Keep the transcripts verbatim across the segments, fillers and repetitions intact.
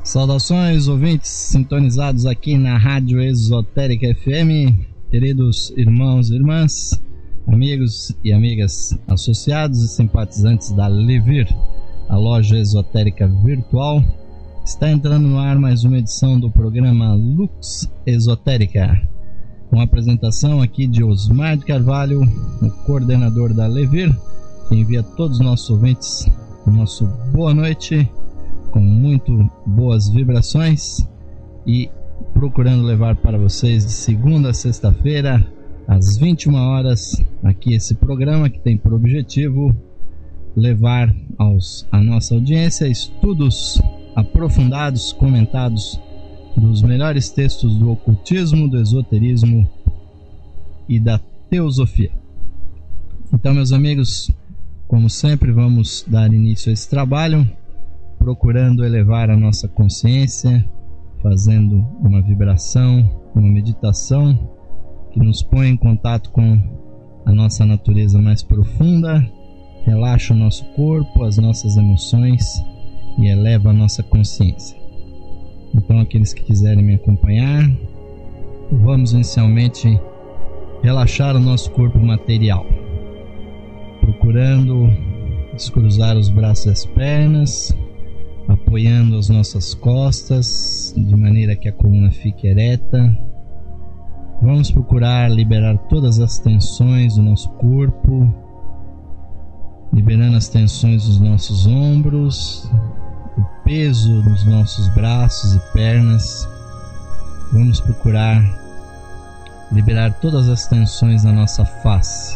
Saudações, ouvintes sintonizados aqui na Rádio Esotérica F M, queridos irmãos e irmãs, amigos e amigas, associados e simpatizantes da Levir, a loja esotérica virtual. Está entrando no ar mais uma edição do programa Lux Esotérica, com a apresentação aqui de Osmar de Carvalho, o coordenador da Levir, que envia a todos os nossos ouvintes o nosso boa noite, com muito boas vibrações, e procurando levar para vocês de segunda a sexta-feira, às vinte e uma horas, aqui esse programa que tem por objetivo levar aos, a nossa audiência estudos aprofundados, comentados dos melhores textos do ocultismo, do esoterismo e da teosofia. Então, meus amigos, como sempre, vamos dar início a esse trabalho, procurando elevar a nossa consciência, fazendo uma vibração, uma meditação que nos põe em contato com a nossa natureza mais profunda, relaxa o nosso corpo, as nossas emoções e eleva a nossa consciência. Então, aqueles que quiserem me acompanhar, vamos inicialmente relaxar o nosso corpo material, procurando descruzar os braços e as pernas, apoiando as nossas costas de maneira que a coluna fique ereta. Vamos procurar liberar todas as tensões do nosso corpo, liberando as tensões dos nossos ombros, o peso dos nossos braços e pernas. Vamos procurar liberar todas as tensões na nossa face.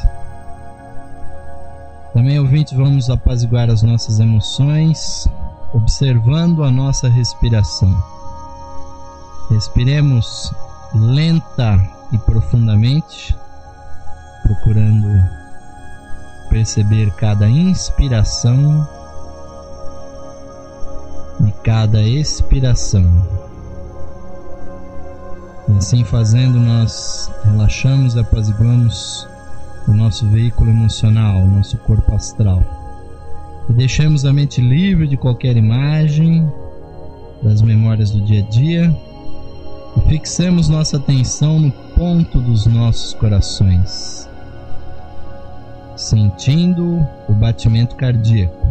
Também, ouvintes, vamos apaziguar as nossas emoções, observando a nossa respiração. Respiremos lenta e profundamente, procurando perceber cada inspiração e cada expiração. E assim fazendo, nós relaxamos e apaziguamos o nosso veículo emocional, o nosso corpo astral. E deixamos a mente livre de qualquer imagem das memórias do dia a dia e fixemos nossa atenção no ponto dos nossos corações, sentindo o batimento cardíaco.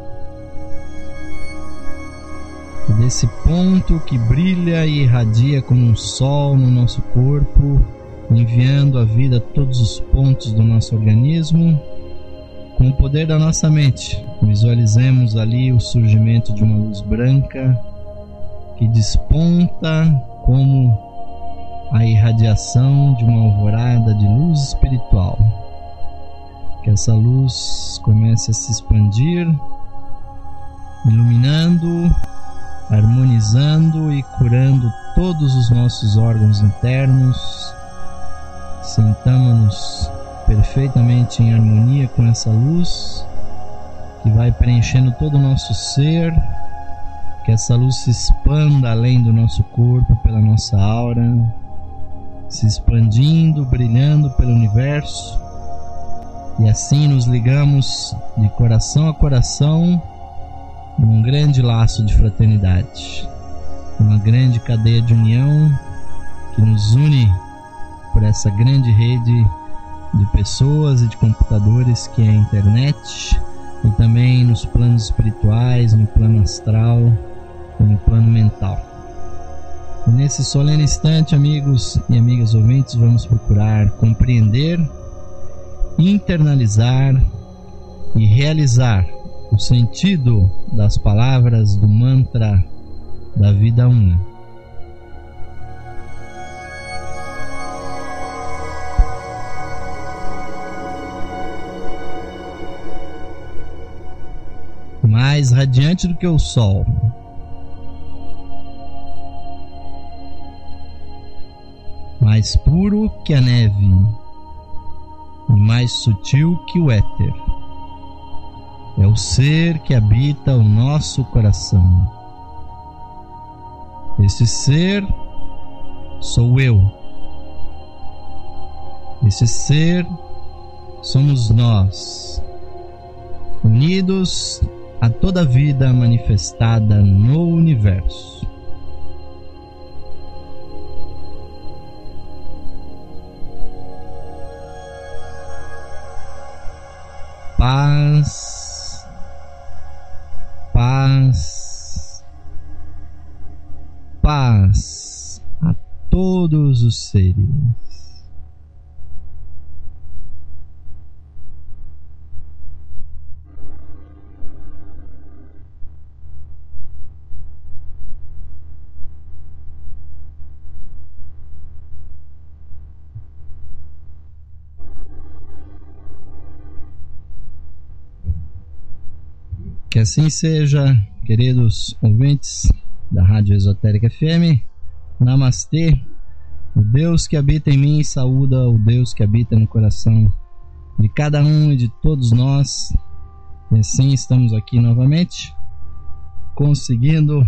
E desse ponto que brilha e irradia como um sol no nosso corpo, enviando a vida a todos os pontos do nosso organismo, com o poder da nossa mente, visualizemos ali o surgimento de uma luz branca que desponta como a irradiação de uma alvorada de luz espiritual. Que essa luz comece a se expandir, iluminando, harmonizando e curando todos os nossos órgãos internos. Sintamos-nos perfeitamente em harmonia com essa luz que vai preenchendo todo o nosso ser. Que essa luz se expanda além do nosso corpo, pela nossa aura, se expandindo, brilhando pelo universo, e assim nos ligamos de coração a coração num grande laço de fraternidade, uma grande cadeia de união que nos une por essa grande rede de pessoas e de computadores que é a internet, e também nos planos espirituais, no plano astral e no plano mental. E nesse solene instante, amigos e amigas ouvintes, vamos procurar compreender, internalizar e realizar o sentido das palavras do mantra da vida una. Mais radiante do que o sol, mais puro que a neve e mais sutil que o éter, é o ser que habita o nosso coração. Esse ser sou eu. Esse ser somos nós, unidos a toda vida manifestada no universo. Paz, paz, paz a todos os seres. Que assim seja, queridos ouvintes da Rádio Esotérica F M. Namastê. O Deus que habita em mim saúda o Deus que habita no coração de cada um e de todos nós. E assim estamos aqui novamente, conseguindo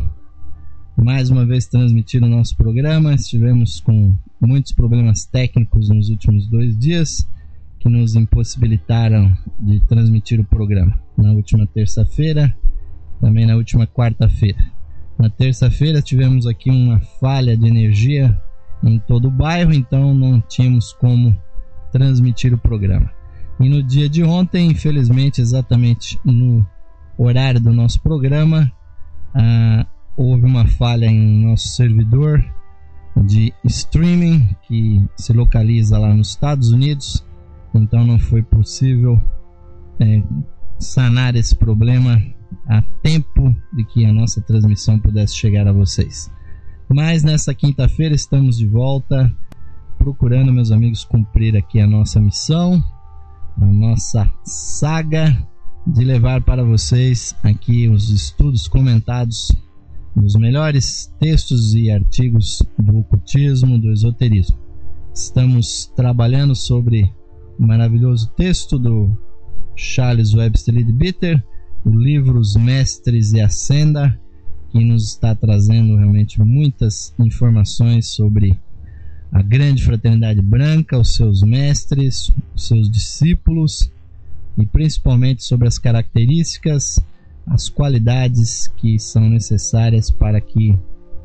mais uma vez transmitir o nosso programa. Estivemos com muitos problemas técnicos nos últimos dois dias que nos impossibilitaram de transmitir o programa. Na última terça-feira, também na última quarta-feira. Na terça-feira tivemos aqui uma falha de energia em todo o bairro, então não tínhamos como transmitir o programa. E no dia de ontem, infelizmente, exatamente no horário do nosso programa, ah, houve uma falha em nosso servidor de streaming que se localiza lá nos Estados Unidos, então não foi possível é, sanar esse problema a tempo de que a nossa transmissão pudesse chegar a vocês. Mas nessa quinta-feira estamos de volta, procurando, meus amigos, cumprir aqui a nossa missão, a nossa saga de levar para vocês aqui os estudos comentados dos melhores textos e artigos do ocultismo, do esoterismo. Estamos trabalhando sobre o maravilhoso texto do Charles Webster Leadbeater, o livro Os Mestres e a Senda, que nos está trazendo realmente muitas informações sobre a grande fraternidade branca, os seus mestres, os seus discípulos e principalmente sobre as características, as qualidades que são necessárias para que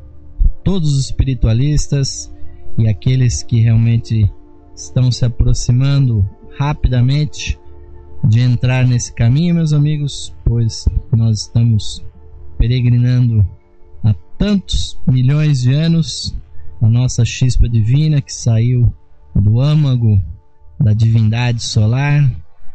todos os espiritualistas e aqueles que realmente estão se aproximando rapidamente de entrar nesse caminho, meus amigos, pois nós estamos peregrinando há tantos milhões de anos. A nossa chispa divina que saiu do âmago da divindade solar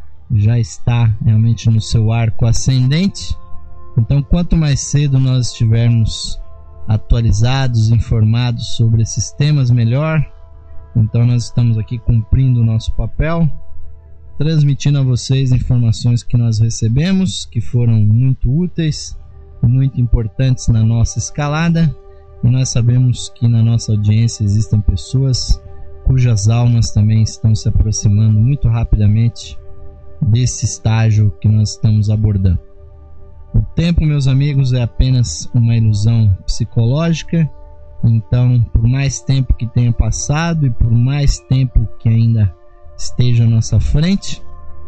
já está realmente no seu arco ascendente. Então, quanto mais cedo nós estivermos atualizados, informados sobre esses temas, melhor. Então nós estamos aqui cumprindo o nosso papel, transmitindo a vocês informações que nós recebemos, que foram muito úteis, muito importantes na nossa escalada, e nós sabemos que na nossa audiência existem pessoas cujas almas também estão se aproximando muito rapidamente desse estágio que nós estamos abordando. O tempo, meus amigos, é apenas uma ilusão psicológica. Então, por mais tempo que tenha passado e por mais tempo que ainda esteja à nossa frente,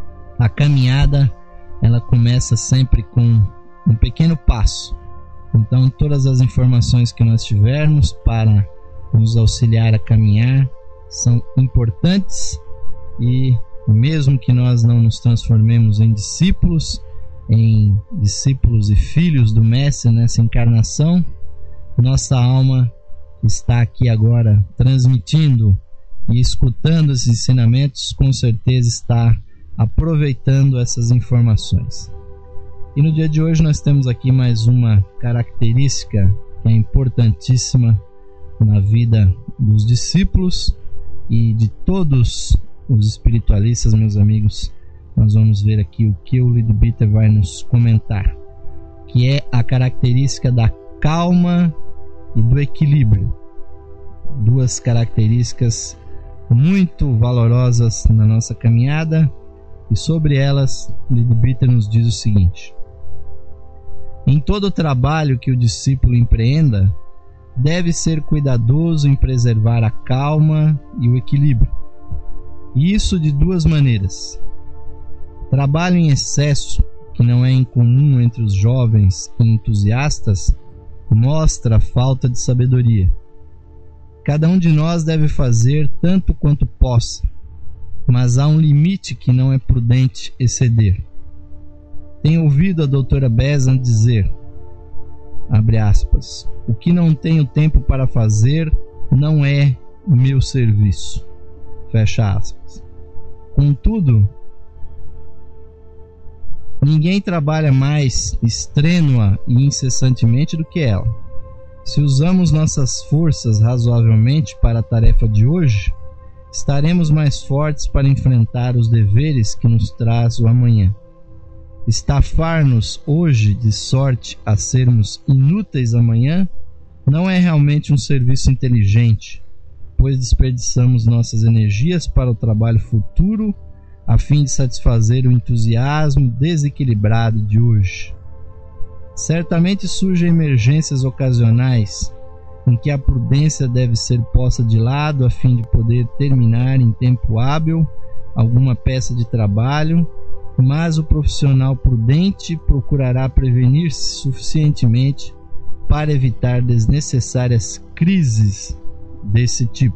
a caminhada ela começa sempre com um pequeno passo. Então, todas as informações que nós tivermos para nos auxiliar a caminhar são importantes, e mesmo que nós não nos transformemos em discípulos, em discípulos e filhos do Mestre nessa encarnação, nossa alma está aqui agora transmitindo e escutando esses ensinamentos, com certeza está aproveitando essas informações. E no dia de hoje nós temos aqui mais uma característica que é importantíssima na vida dos discípulos e de todos os espiritualistas, meus amigos. Nós vamos ver aqui o que o Leadbeater vai nos comentar, que é a característica da calma e do equilíbrio. Duas características muito valorosas na nossa caminhada, e sobre elas Leadbeater nos diz o seguinte: em todo o trabalho que o discípulo empreenda, deve ser cuidadoso em preservar a calma e o equilíbrio. E isso de duas maneiras. Trabalho em excesso, que não é incomum entre os jovens e entusiastas, mostra a falta de sabedoria. Cada um de nós deve fazer tanto quanto possa, mas há um limite que não é prudente exceder. Tenho ouvido a doutora Besant dizer, abre aspas, o que não tenho tempo para fazer não é meu serviço, fecha aspas. Contudo, ninguém trabalha mais estrênua e incessantemente do que ela. Se usamos nossas forças razoavelmente para a tarefa de hoje, estaremos mais fortes para enfrentar os deveres que nos traz o amanhã. Estafar-nos hoje de sorte a sermos inúteis amanhã não é realmente um serviço inteligente, pois desperdiçamos nossas energias para o trabalho futuro a fim de satisfazer o entusiasmo desequilibrado de hoje. Certamente surgem emergências ocasionais em que a prudência deve ser posta de lado a fim de poder terminar em tempo hábil alguma peça de trabalho, mas o profissional prudente procurará prevenir-se suficientemente para evitar desnecessárias crises desse tipo.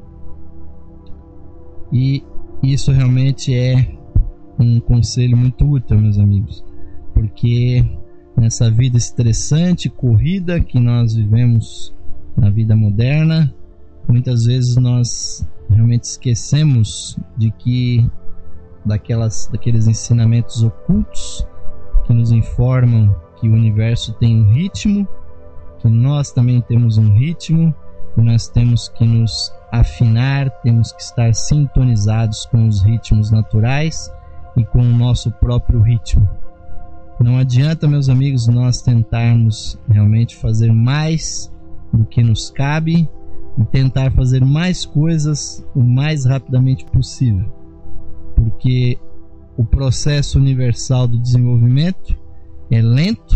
E isso realmente é um conselho muito útil, meus amigos, porque nessa vida estressante, corrida que nós vivemos na vida moderna, muitas vezes nós realmente esquecemos de que daquelas, daqueles ensinamentos ocultos que nos informam que o universo tem um ritmo, que nós também temos um ritmo, e nós temos que nos afinar, temos que estar sintonizados com os ritmos naturais e com o nosso próprio ritmo. Não adianta, meus amigos, nós tentarmos realmente fazer mais do que nos cabe e tentar fazer mais coisas o mais rapidamente possível, porque o processo universal do desenvolvimento é lento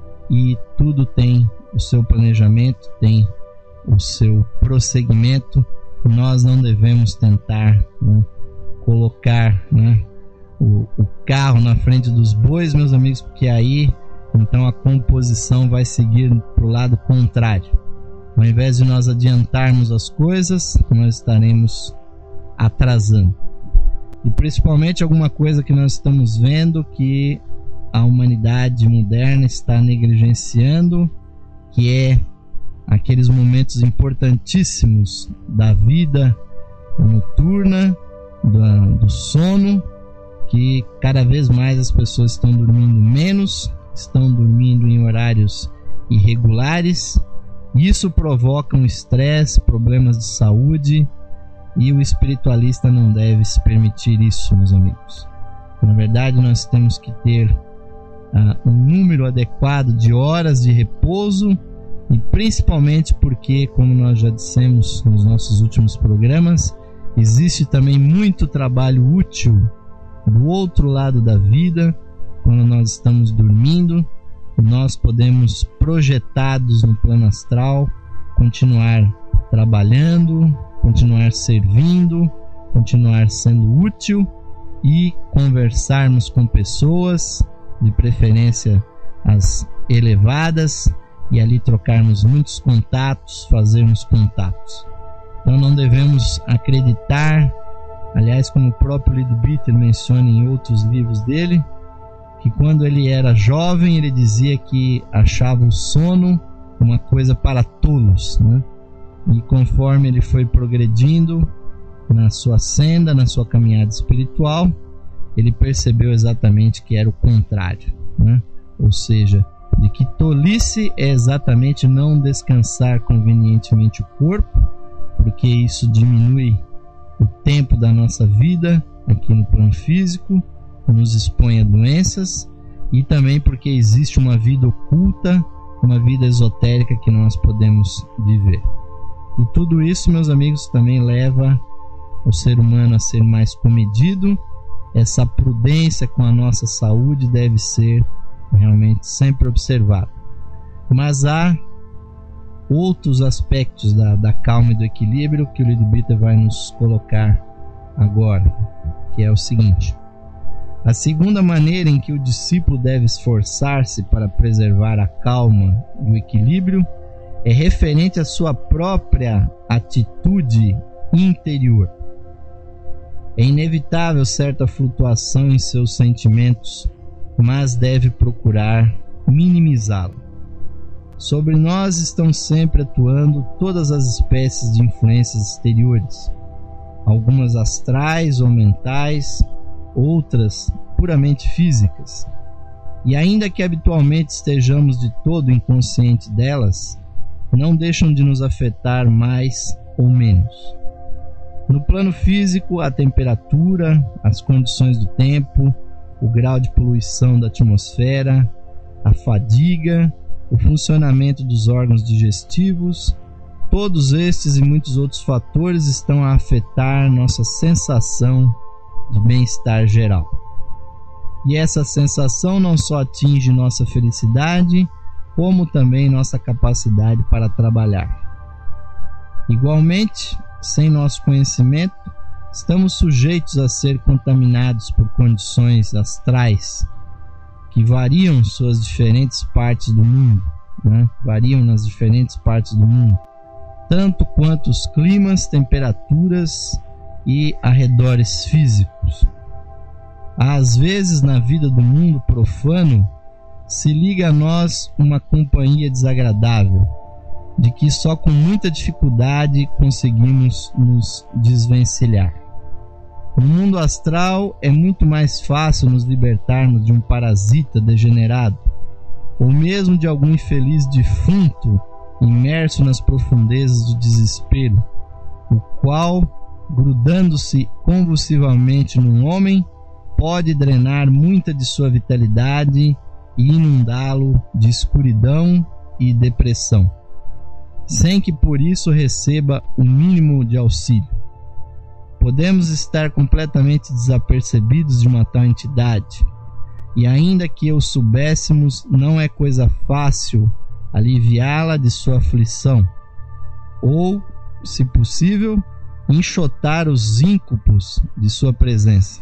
e tudo tem o seu planejamento, tem o seu prosseguimento. Nós não devemos tentar, né, colocar, né, o, o carro na frente dos bois, meus amigos, porque aí então a composição vai seguir para o lado contrário. Ao invés de nós adiantarmos as coisas, nós estaremos atrasando. E principalmente alguma coisa que nós estamos vendo que a humanidade moderna está negligenciando, que é aqueles momentos importantíssimos da vida noturna, do, do sono, que cada vez mais as pessoas estão dormindo menos, estão dormindo em horários irregulares. Isso provoca um estresse, problemas de saúde, e o espiritualista não deve se permitir isso, meus amigos. Na verdade, nós temos que ter uh, um número adequado de horas de repouso, e principalmente porque, como nós já dissemos nos nossos últimos programas, existe também muito trabalho útil do outro lado da vida. Quando nós estamos dormindo, nós podemos, projetados no plano astral, continuar trabalhando, continuar servindo, continuar sendo útil e conversarmos com pessoas, de preferência as elevadas, e ali trocarmos muitos contatos, fazermos contatos. Então não devemos acreditar, aliás, como o próprio Leadbeater menciona em outros livros dele, que quando ele era jovem ele dizia que achava o sono uma coisa para tolos, né? E conforme ele foi progredindo na sua senda, na sua caminhada espiritual, ele percebeu exatamente que era o contrário, né? Ou seja, de que tolice é exatamente não descansar convenientemente o corpo, porque isso diminui o tempo da nossa vida aqui no plano físico, nos expõe a doenças, e também porque existe uma vida oculta, uma vida esotérica que nós podemos viver. E tudo isso, meus amigos, também leva o ser humano a ser mais comedido. Essa prudência com a nossa saúde deve ser realmente sempre observada. Mas há outros aspectos da, da calma e do equilíbrio que o Leadbeater vai nos colocar agora, que é o seguinte: A segunda maneira em que o discípulo deve esforçar-se para preservar a calma e o equilíbrio é referente à sua própria atitude interior. É inevitável certa flutuação em seus sentimentos, mas deve procurar minimizá-la. Sobre nós estão sempre atuando todas as espécies de influências exteriores, algumas astrais ou mentais, outras puramente físicas. E ainda que habitualmente estejamos de todo inconscientes delas, não deixam de nos afetar mais ou menos. No plano físico, a temperatura, as condições do tempo, o grau de poluição da atmosfera, a fadiga, o funcionamento dos órgãos digestivos, todos estes e muitos outros fatores estão a afetar nossa sensação de bem-estar geral. E essa sensação não só atinge nossa felicidade, como também nossa capacidade para trabalhar. Igualmente, sem nosso conhecimento, estamos sujeitos a ser contaminados por condições astrais que variam suas diferentes partes do mundo, né? variam nas diferentes partes do mundo, tanto quanto os climas, temperaturas e arredores físicos. Às vezes, na vida do mundo profano, se liga a nós uma companhia desagradável, de que só com muita dificuldade conseguimos nos desvencilhar. No mundo astral é muito mais fácil nos libertarmos de um parasita degenerado, ou mesmo de algum infeliz defunto imerso nas profundezas do desespero, o qual, grudando-se convulsivamente num homem, pode drenar muita de sua vitalidade e inundá-lo de escuridão e depressão, sem que por isso receba o mínimo de auxílio. Podemos estar completamente desapercebidos de uma tal entidade, e ainda que o soubéssemos, não é coisa fácil aliviá-la de sua aflição, ou, se possível, enxotar os íncubos de sua presença.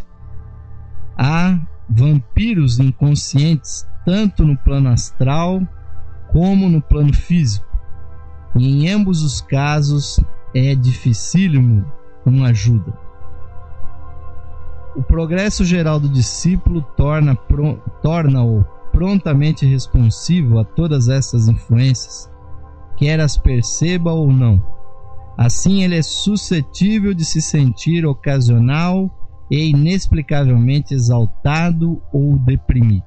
Há vampiros inconscientes tanto no plano astral como no plano físico, e em ambos os casos é dificílimo uma ajuda. O progresso geral do discípulo torna, pro, torna-o prontamente responsivo a todas essas influências, quer as perceba ou não. Assim, ele é suscetível de se sentir ocasional e inexplicavelmente exaltado ou deprimido.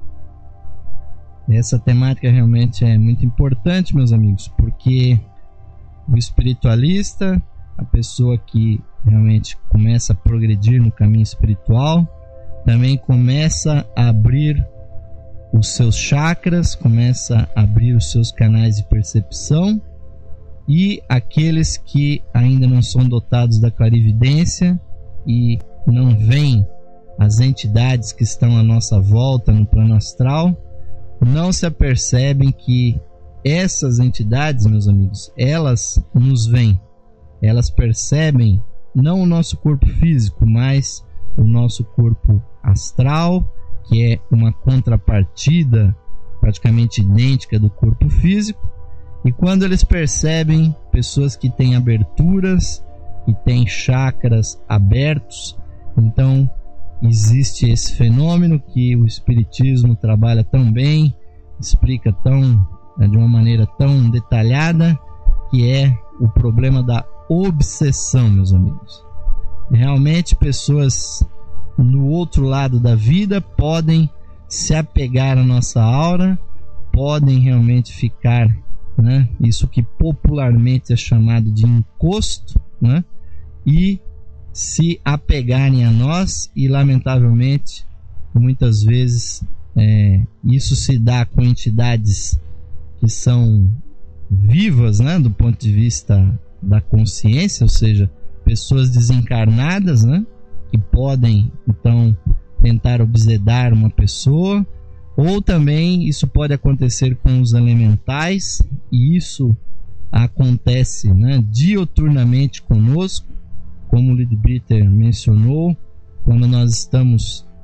Essa temática realmente é muito importante, meus amigos, porque o espiritualista, a pessoa que realmente começa a progredir no caminho espiritual, também começa a abrir os seus chakras, começa a abrir os seus canais de percepção, e aqueles que ainda não são dotados da clarividência e não veem as entidades que estão à nossa volta no plano astral, não se apercebem que essas entidades, meus amigos, elas nos veem, elas percebem não o nosso corpo físico, mas o nosso corpo astral, que é uma contrapartida praticamente idêntica do corpo físico. E quando eles percebem pessoas que têm aberturas, que têm chakras abertos, então existe esse fenômeno que o Espiritismo trabalha tão bem, explica tão, de uma maneira tão detalhada, que é o problema da obsessão, meus amigos. Realmente, pessoas no outro lado da vida podem se apegar à nossa aura, podem realmente ficar, né, isso que popularmente é chamado de encosto, né, e se apegarem a nós, e lamentavelmente muitas vezes é, isso se dá com entidades que são vivas, né, do ponto de vista da consciência, ou seja, pessoas desencarnadas, né, que podem então tentar obsedar uma pessoa, ou também isso pode acontecer com os elementais, e isso acontece, né, dioturnamente conosco, como o Leadbeater mencionou, quando nós estamos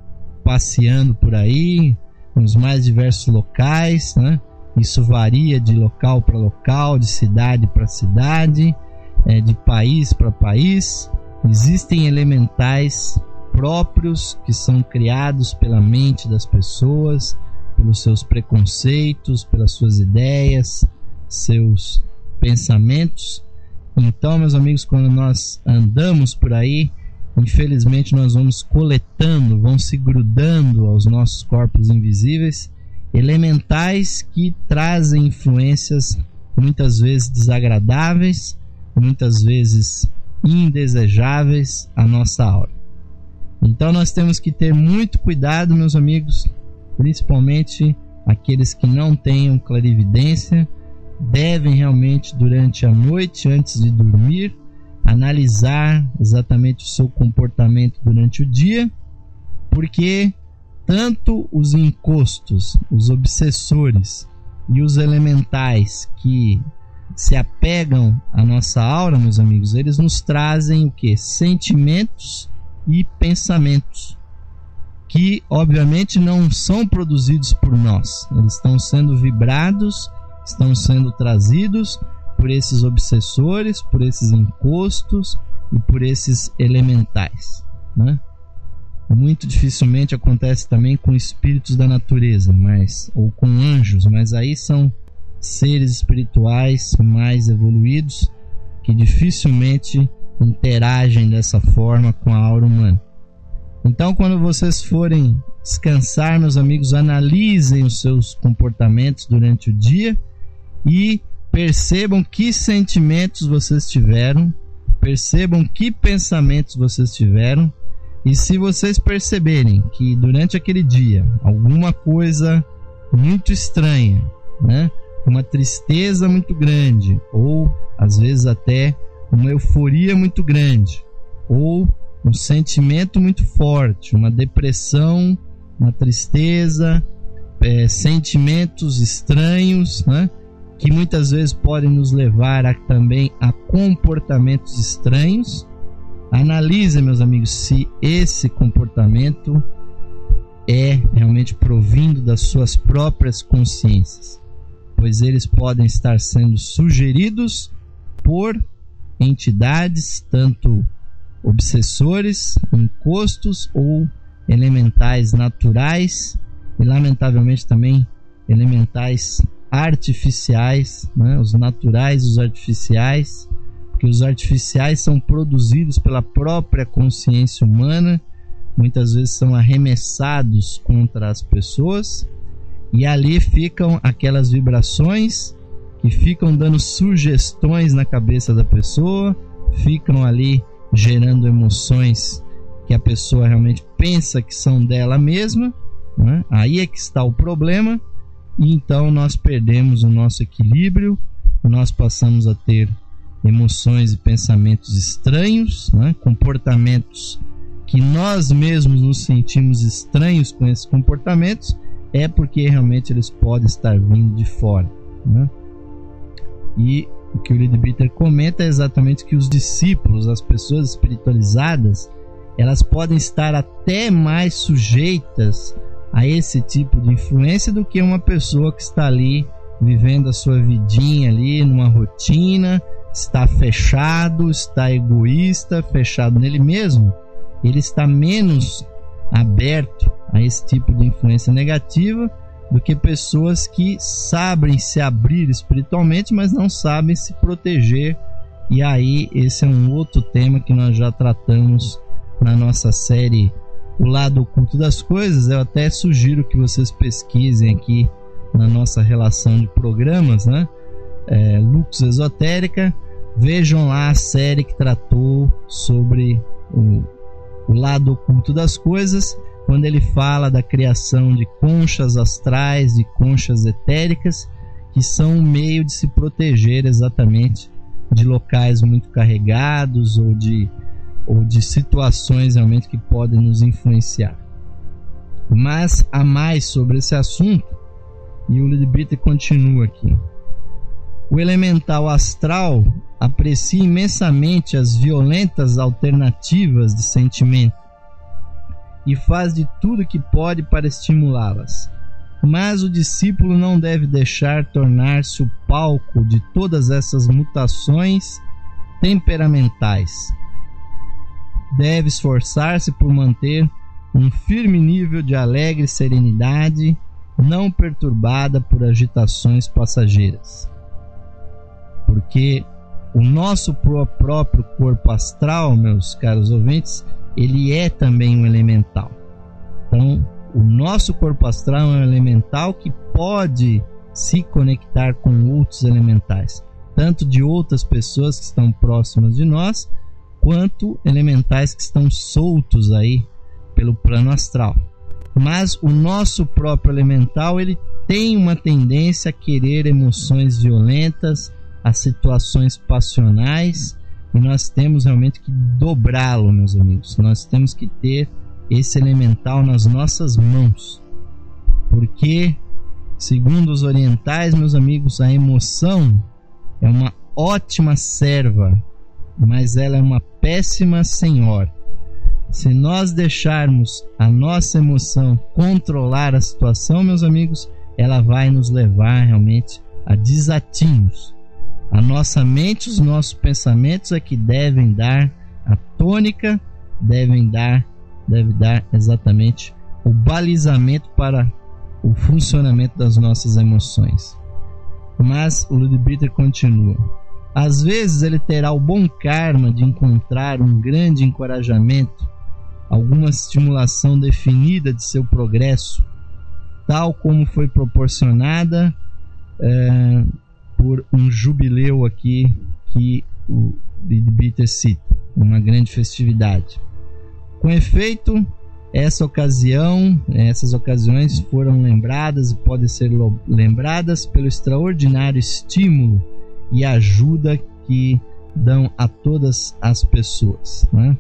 passeando por aí, nos mais diversos locais, né? Isso varia de local para local, de cidade para cidade, é, de país para país. Existem elementais próprios que são criados pela mente das pessoas, pelos seus preconceitos, pelas suas ideias, seus pensamentos. Então, meus amigos, quando nós andamos por aí, infelizmente nós vamos coletando, vão se grudando aos nossos corpos invisíveis elementais que trazem influências muitas vezes desagradáveis, muitas vezes indesejáveis à nossa aura. Então nós temos que ter muito cuidado, meus amigos, principalmente aqueles que não tenham clarividência, devem realmente durante a noite, antes de dormir, analisar exatamente o seu comportamento durante o dia, porque tanto os encostos, os obsessores e os elementais que se apegam à nossa aura, meus amigos, eles nos trazem o que? Sentimentos e pensamentos que obviamente não são produzidos por nós, eles estão sendo vibrados, estão sendo trazidos por esses obsessores, por esses encostos e por esses elementais, né? Muito dificilmente acontece também com espíritos da natureza, mas ou com anjos, mas aí são seres espirituais mais evoluídos que dificilmente interagem dessa forma com a aura humana. Então, quando vocês forem descansar, meus amigos, analisem os seus comportamentos durante o dia e percebam que sentimentos vocês tiveram, percebam que pensamentos vocês tiveram. E se vocês perceberem que durante aquele dia alguma coisa muito estranha, né, uma tristeza muito grande, ou às vezes até uma euforia muito grande, ou um sentimento muito forte, uma depressão, uma tristeza, é, sentimentos estranhos, né, que muitas vezes podem nos levar a, também a comportamentos estranhos, analise, meus amigos, se esse comportamento é realmente provindo das suas próprias consciências, pois eles podem estar sendo sugeridos por entidades, tanto obsessores, encostos ou elementais naturais e lamentavelmente também elementais artificiais, né? Os naturais e os artificiais, porque os artificiais são produzidos pela própria consciência humana, muitas vezes são arremessados contra as pessoas e ali ficam aquelas vibrações que ficam dando sugestões na cabeça da pessoa, ficam ali gerando emoções que a pessoa realmente pensa que são dela mesma, né? Aí é que está o problema, e então nós perdemos o nosso equilíbrio, nós passamos a ter emoções e pensamentos estranhos, né? Comportamentos que nós mesmos nos sentimos estranhos com esses comportamentos, é porque realmente eles podem estar vindo de fora, né? E o que o Leadbeater comenta é exatamente que os discípulos, as pessoas espiritualizadas, elas podem estar até mais sujeitas a esse tipo de influência do que uma pessoa que está ali vivendo a sua vidinha ali numa rotina, está fechado, está egoísta, fechado nele mesmo. Ele está menos aberto a esse tipo de influência negativa do que pessoas que sabem se abrir espiritualmente, mas não sabem se proteger. E aí esse é um outro tema que nós já tratamos na nossa série O Lado Oculto das Coisas. Eu até sugiro que vocês pesquisem aqui na nossa relação de programas, né? É, Lux Esotérica, vejam lá a série que tratou sobre o, o lado oculto das coisas, quando ele fala da criação de conchas astrais, de conchas etéricas, que são um meio de se proteger exatamente de locais muito carregados ou de, ou de situações realmente que podem nos influenciar. Mas há mais sobre esse assunto, e o Leadbeater continua aqui. O elemental astral aprecia imensamente as violentas alternativas de sentimento e faz de tudo que pode para estimulá-las. Mas o discípulo não deve deixar tornar-se o palco de todas essas mutações temperamentais. Deve esforçar-se por manter um firme nível de alegre serenidade, não perturbada por agitações passageiras. Porque o nosso próprio corpo astral, meus caros ouvintes, ele é também um elemental. Então, o nosso corpo astral é um elemental que pode se conectar com outros elementais, tanto de outras pessoas que estão próximas de nós, quanto elementais que estão soltos aí pelo plano astral. Mas o nosso próprio elemental, ele tem uma tendência a querer emoções violentas, a situações passionais, e nós temos realmente que dobrá-lo, meus amigos. Nós temos que ter esse elemental nas nossas mãos, porque, segundo os orientais, meus amigos, a emoção é uma ótima serva, mas ela é uma péssima senhora. Se nós deixarmos a nossa emoção controlar a situação, meus amigos, ela vai nos levar realmente a desatinos. A nossa mente, os nossos pensamentos é que devem dar a tônica, devem dar, deve dar exatamente o balizamento para o funcionamento das nossas emoções. Mas o Ludwig continua. Às vezes ele terá o bom karma de encontrar um grande encorajamento, alguma estimulação definida de seu progresso, tal como foi proporcionada é, por um jubileu aqui que o Ludwig cita, uma grande festividade. Com efeito, essa ocasião, essas ocasiões foram lembradas e podem ser lembradas pelo extraordinário estímulo e ajuda que dão a todas as pessoas, né?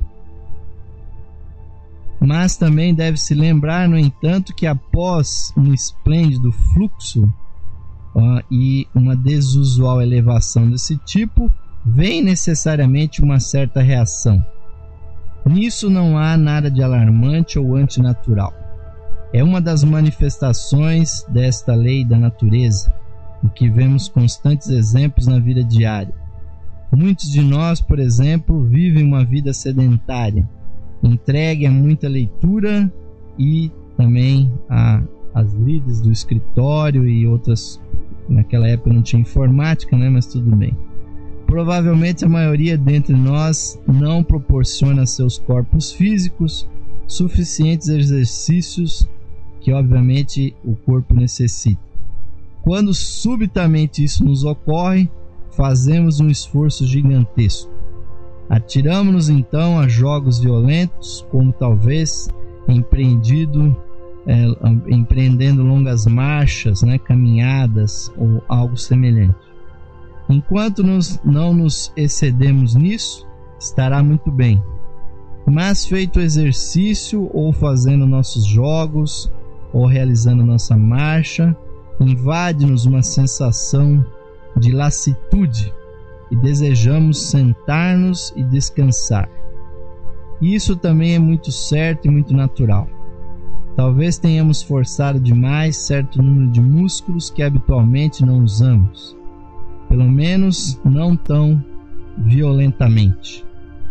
Mas também deve-se lembrar, no entanto, que após um esplêndido fluxo uh, e uma desusual elevação desse tipo, vem necessariamente uma certa reação. Nisso não há nada de alarmante ou antinatural. É uma das manifestações desta lei da natureza, em que vemos constantes exemplos na vida diária. Muitos de nós, por exemplo, vivem uma vida sedentária, entregue a muita leitura e também a, as lides do escritório e outras. Naquela época não tinha informática, né? Mas tudo bem. Provavelmente a maioria dentre nós não proporciona a seus corpos físicos suficientes exercícios que obviamente o corpo necessita. Quando subitamente isso nos ocorre, fazemos um esforço gigantesco. Atiramos-nos então a jogos violentos, como talvez empreendido, é, empreendendo longas marchas, né, caminhadas ou algo semelhante. Enquanto nos, não nos excedemos nisso, estará muito bem. Mas feito o exercício, ou fazendo nossos jogos, ou realizando nossa marcha, invade-nos uma sensação de lassitude e desejamos sentar-nos e descansar. Isso também é muito certo e muito natural. Talvez tenhamos forçado demais certo número de músculos que habitualmente não usamos, pelo menos não tão violentamente.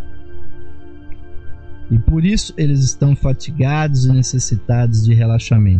E por isso eles estão fatigados e necessitados de relaxamento.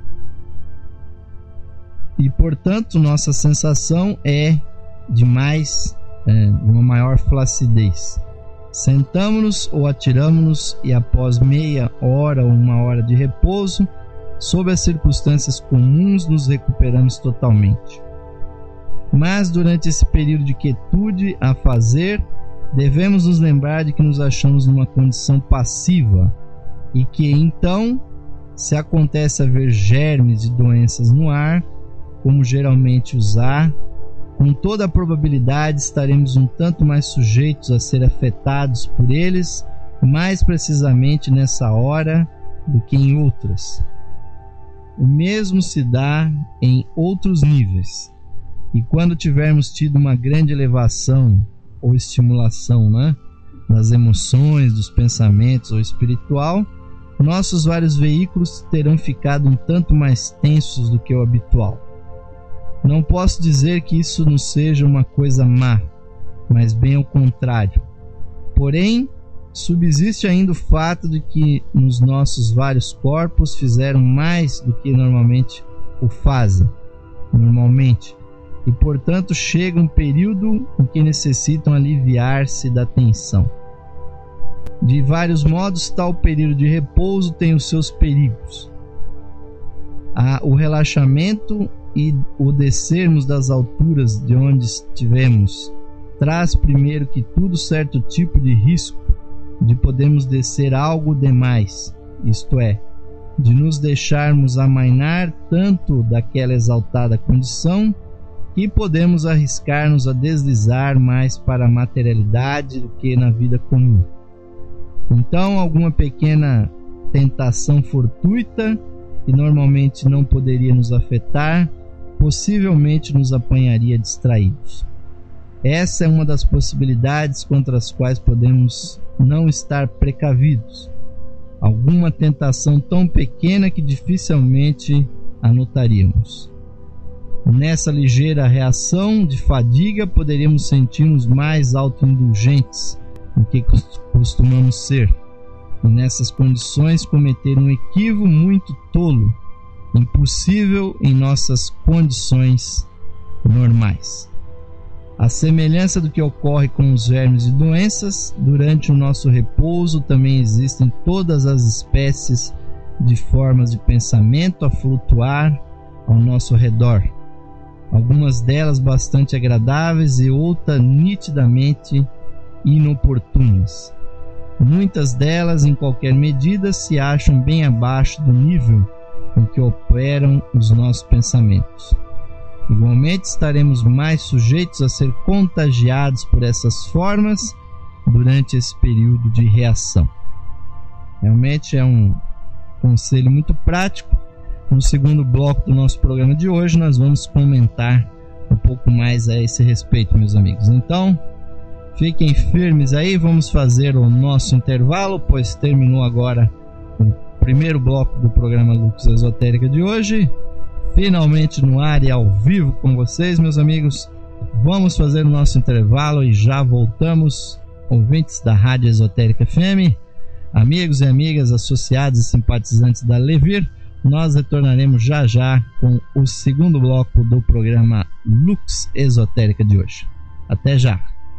E portanto nossa sensação é de mais, é, de uma maior flacidez. Sentamos-nos ou atiramos-nos e após meia hora ou uma hora de repouso, sob as circunstâncias comuns, nos recuperamos totalmente. Mas durante esse período de quietude a fazer, devemos nos lembrar de que nos achamos numa condição passiva e que então, se acontece haver germes de doenças no ar, como geralmente os há, com toda a probabilidade estaremos um tanto mais sujeitos a ser afetados por eles, mais precisamente nessa hora do que em outras. O mesmo se dá em outros níveis. E quando tivermos tido uma grande elevação ou estimulação, né, das emoções, dos pensamentos ou espiritual, nossos vários veículos terão ficado um tanto mais tensos do que o habitual. Não posso dizer que isso não seja uma coisa má, mas bem ao contrário. Porém, subsiste ainda o fato de que nos nossos vários corpos fizeram mais do que normalmente o fazem, normalmente, e portanto chega um período em que necessitam aliviar-se da tensão. De vários modos, tal período de repouso tem os seus perigos. Ah, o relaxamento e o descermos das alturas de onde estivemos traz primeiro que tudo certo tipo de risco de podermos descer algo demais, isto é, de nos deixarmos amainar tanto daquela exaltada condição que podemos arriscar-nos a deslizar mais para a materialidade do que na vida comum. Então, alguma pequena tentação fortuita, que normalmente não poderia nos afetar, possivelmente nos apanharia distraídos. Essa é uma das possibilidades contra as quais podemos não estar precavidos. Alguma tentação tão pequena que dificilmente a notaríamos. Nessa ligeira reação de fadiga, poderíamos sentir-nos mais autoindulgentes do que costumamos ser, e nessas condições cometer um equívoco muito tolo, impossível em nossas condições normais. A semelhança do que ocorre com os vermes e doenças, durante o nosso repouso também existem todas as espécies de formas de pensamento a flutuar ao nosso redor, algumas delas bastante agradáveis e outras nitidamente inoportunas. Muitas delas, em qualquer medida, se acham bem abaixo do nível em que operam os nossos pensamentos. Igualmente, estaremos mais sujeitos a ser contagiados por essas formas durante esse período de reação. Realmente é um conselho muito prático. No segundo bloco do nosso programa de hoje, nós vamos comentar um pouco mais a esse respeito, meus amigos. Então, fiquem firmes aí, vamos fazer o nosso intervalo, pois terminou agora o primeiro bloco do programa Lux Esotérica de hoje. Finalmente no ar e ao vivo com vocês, meus amigos. Vamos fazer o nosso intervalo e já voltamos, ouvintes da Rádio Esotérica F M, amigos e amigas, associados e simpatizantes da Levir. Nós retornaremos já já com o segundo bloco do programa Lux Esotérica de hoje. Até já!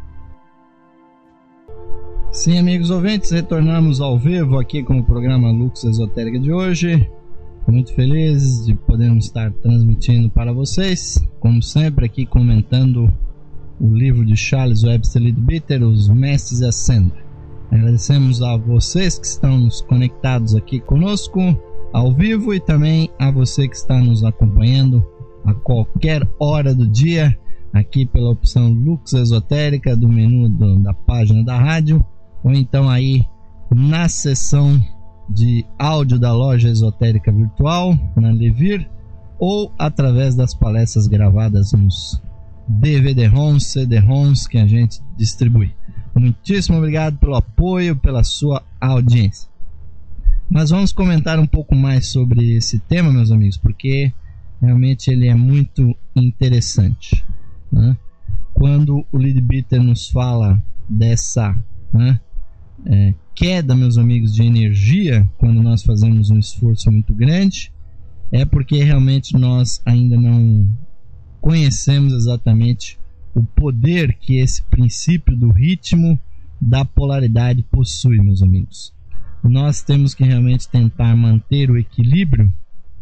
Sim, amigos ouvintes, retornamos ao vivo aqui com o programa Lux Esotérica de hoje. Muito felizes de podermos estar transmitindo para vocês, como sempre aqui comentando o livro de Charles Webster Leadbeater, Os Mestres Ascendem. Agradecemos a vocês que estão nos conectados aqui conosco ao vivo e também a você que está nos acompanhando a qualquer hora do dia aqui pela opção Lux Esotérica do menu do, da página da rádio, ou então aí na seção de áudio da loja esotérica virtual, na Levir, ou através das palestras gravadas nos D V D-ROMs, C D-ROMs que a gente distribui. Muitíssimo obrigado pelo apoio, pela sua audiência. Mas vamos comentar um pouco mais sobre esse tema, meus amigos, porque realmente ele é muito interessante, né? Quando o Leadbeater nos fala dessa, né, é, queda, meus amigos, de energia, quando nós fazemos um esforço muito grande, é porque realmente nós ainda não conhecemos exatamente o poder que esse princípio do ritmo da polaridade possui, meus amigos. Nós temos que realmente tentar manter o equilíbrio,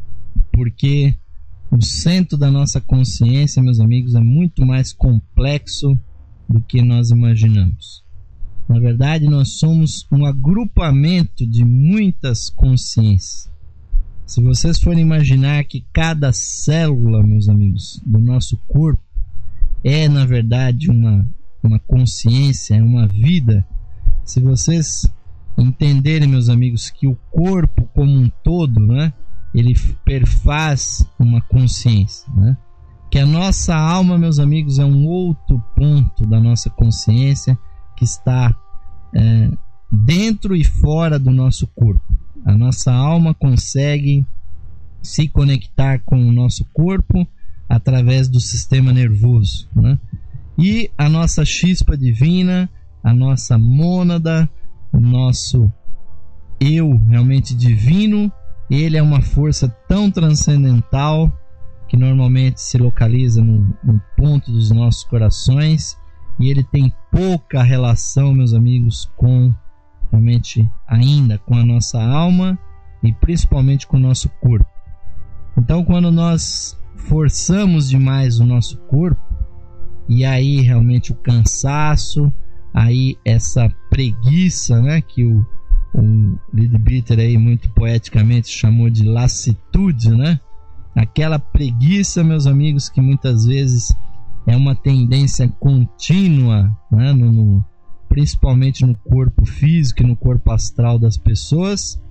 porque o centro da nossa consciência, meus amigos, é muito mais complexo do que nós imaginamos. Na verdade, nós somos um agrupamento de muitas consciências. Se vocês forem imaginar que cada célula, meus amigos, do nosso corpo é, na verdade, uma, uma consciência, é uma vida. Se vocês entenderem, meus amigos, que o corpo como um todo, né, ele perfaz uma consciência, né? Que a nossa alma, meus amigos, é um outro ponto da nossa consciência que está é, dentro e fora do nosso corpo. A nossa alma consegue se conectar com o nosso corpo através do sistema nervoso, né? E a nossa chispa divina, a nossa mônada, o nosso eu realmente divino, ele é uma força tão transcendental que normalmente se localiza no, no ponto dos nossos corações, e ele tem pouca relação, meus amigos, com realmente ainda com a nossa alma e principalmente com o nosso corpo. Então, quando nós forçamos demais o nosso corpo, e aí realmente o cansaço, aí essa preguiça, né, que o, o Leadbeater aí muito poeticamente chamou de lassitude, né? Aquela preguiça, meus amigos, que muitas vezes é uma tendência contínua, né, no, no, principalmente no corpo físico e no corpo astral das pessoas,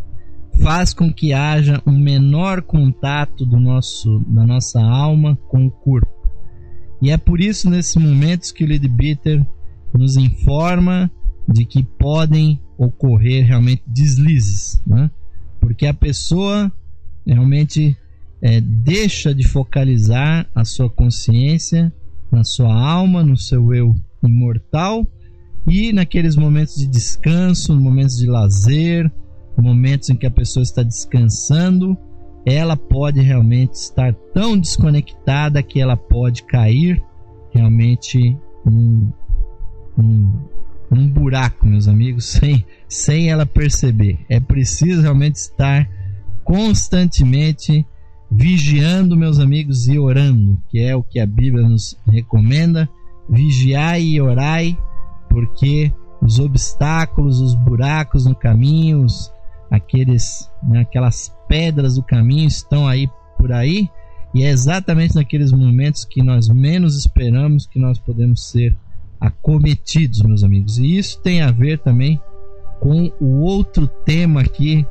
faz com que haja um menor contato do nosso, da nossa alma com o corpo. E é por isso, nesses momentos, que o Leadbeater nos informa de que podem ocorrer realmente deslizes, né? Porque a pessoa realmente é, deixa de focalizar a sua consciência na sua alma, no seu eu imortal, e naqueles momentos de descanso, momentos de lazer, momentos em que a pessoa está descansando, ela pode realmente estar tão desconectada que ela pode cair realmente num, num, num buraco, meus amigos, sem, sem ela perceber. É preciso realmente estar constantemente vigiando, meus amigos, e orando, que é o que a Bíblia nos recomenda. Vigiai e orai, porque os obstáculos, os buracos no caminho, os aqueles, né, aquelas pedras do caminho estão aí por aí, e é exatamente naqueles momentos que nós menos esperamos que nós podemos ser acometidos, meus amigos. E isso tem a ver também com o outro tema aqui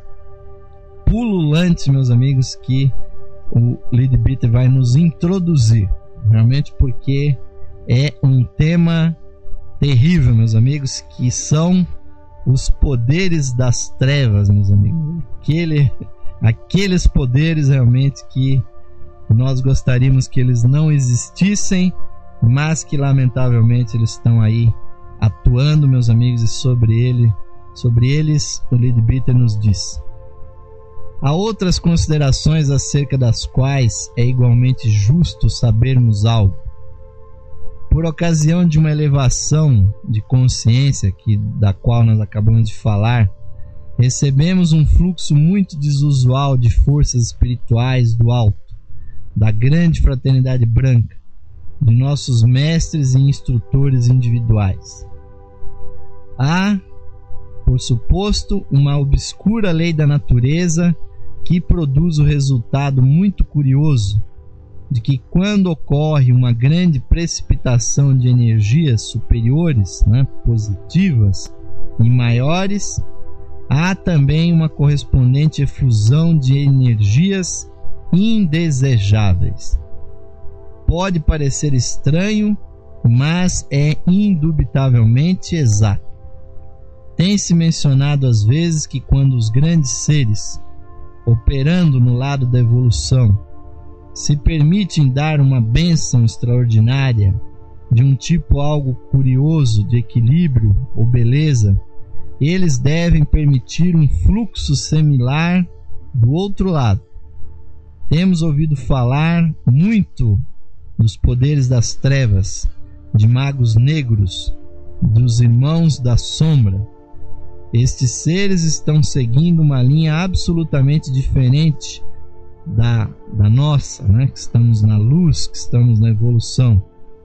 pululante, meus amigos, que o Leadbeater vai nos introduzir, realmente, porque é um tema terrível, meus amigos, que são os poderes das trevas, meus amigos. Aquele, aqueles poderes realmente que nós gostaríamos que eles não existissem, mas que lamentavelmente eles estão aí atuando, meus amigos, e sobre ele, sobre eles o Leadbeater nos diz: há outras considerações acerca das quais é igualmente justo sabermos algo. Por ocasião de uma elevação de consciência, que, da qual nós acabamos de falar, recebemos um fluxo muito desusual de forças espirituais do alto, da grande fraternidade branca, de nossos mestres e instrutores individuais. Há, por suposto, uma obscura lei da natureza que produz o resultado muito curioso de que, quando ocorre uma grande precipitação de energias superiores, né, positivas e maiores, há também uma correspondente efusão de energias indesejáveis. Pode parecer estranho, mas é indubitavelmente exato. Tem-se mencionado às vezes que, quando os grandes seres, operando no lado da evolução, se permitem dar uma bênção extraordinária de um tipo algo curioso de equilíbrio ou beleza, eles devem permitir um fluxo similar do outro lado. Temos ouvido falar muito dos poderes das trevas, de magos negros, dos irmãos da sombra. Estes seres estão seguindo uma linha absolutamente diferente da, da nossa, né? Que estamos na luz, que estamos na evolução.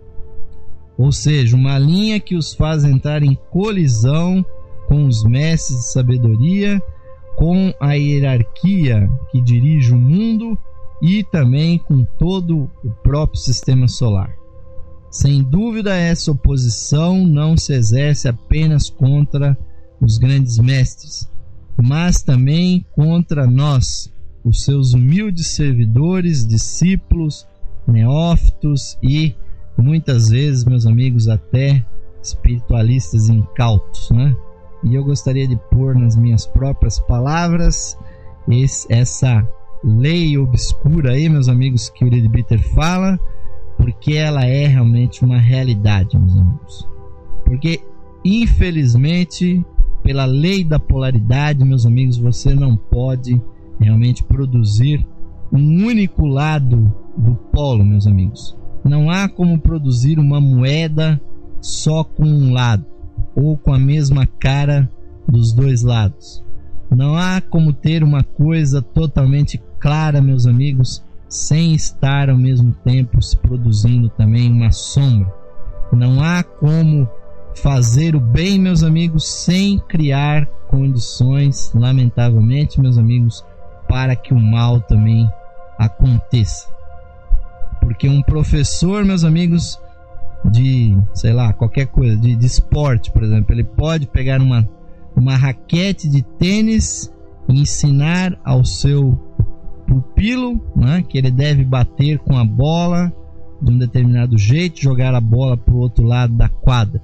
Ou seja, uma linha que os faz entrar em colisão com os mestres de sabedoria, com a hierarquia que dirige o mundo e também com todo o próprio sistema solar. Sem dúvida, essa oposição não se exerce apenas contra os grandes mestres, mas também contra nós, os seus humildes servidores, discípulos, neófitos e, muitas vezes, meus amigos, até espiritualistas incautos, né? e eu gostaria de pôr nas minhas próprias palavras esse, essa lei obscura aí, meus amigos, que o Leadbeater fala, porque ela é realmente uma realidade, meus amigos. Porque, infelizmente, pela lei da polaridade, meus amigos, você não pode realmente produzir um único lado do polo, meus amigos. Não há como produzir uma moeda só com um lado, ou com a mesma cara dos dois lados. Não há como ter uma coisa totalmente clara, meus amigos, sem estar ao mesmo tempo se produzindo também uma sombra. Não há como fazer o bem, meus amigos, sem criar condições, lamentavelmente, meus amigos, para que o mal também aconteça. Porque um professor, meus amigos, de, sei lá, qualquer coisa, de, de esporte, por exemplo, ele pode pegar uma, uma raquete de tênis e ensinar ao seu pupilo, né, que ele deve bater com a bola de um determinado jeito, jogar a bola para o outro lado da quadra.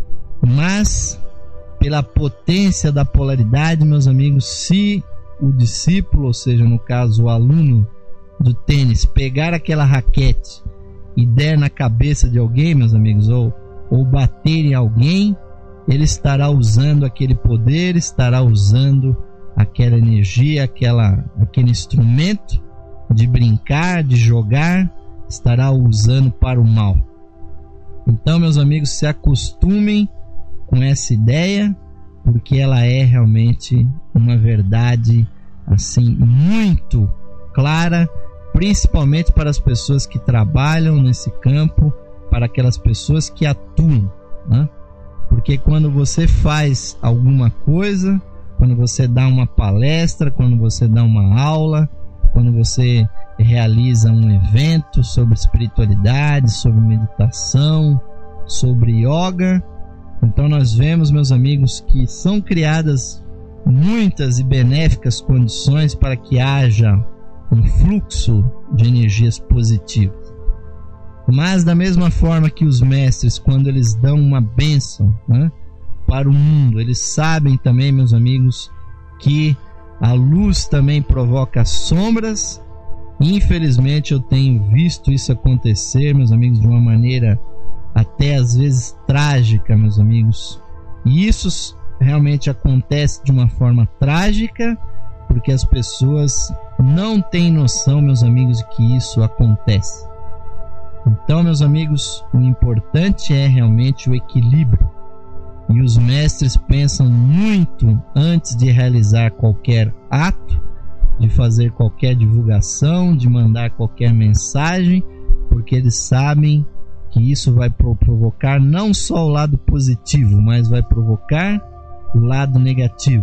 Mas, pela potência da polaridade, meus amigos, se o discípulo, ou seja, no caso o aluno do tênis, pegar aquela raquete e der na cabeça de alguém, meus amigos, ou, ou bater em alguém, ele estará usando aquele poder, estará usando aquela energia, aquela, aquele instrumento de brincar, de jogar, estará usando para o mal. Então, meus amigos, se acostumem com essa ideia, porque ela é realmente uma verdade assim muito clara, principalmente para as pessoas que trabalham nesse campo, para aquelas pessoas que atuam, né? Porque quando você faz alguma coisa, quando você dá uma palestra, quando você dá uma aula, quando você realiza um evento sobre espiritualidade, sobre meditação, sobre yoga, então nós vemos, meus amigos, que são criadas muitas e benéficas condições para que haja um fluxo de energias positivas. Mas da mesma forma que os mestres, quando eles dão uma bênção, né, para o mundo, eles sabem também, meus amigos, que a luz também provoca sombras. Infelizmente eu tenho visto isso acontecer, meus amigos, de uma maneira até às vezes trágica, meus amigos. E isso realmente acontece de uma forma trágica, porque as pessoas não têm noção, meus amigos, de que isso acontece. Então, meus amigos, o importante é realmente o equilíbrio. E os mestres pensam muito antes de realizar qualquer ato, de fazer qualquer divulgação, de mandar qualquer mensagem, porque eles sabem que isso vai provocar não só o lado positivo, mas vai provocar o lado negativo.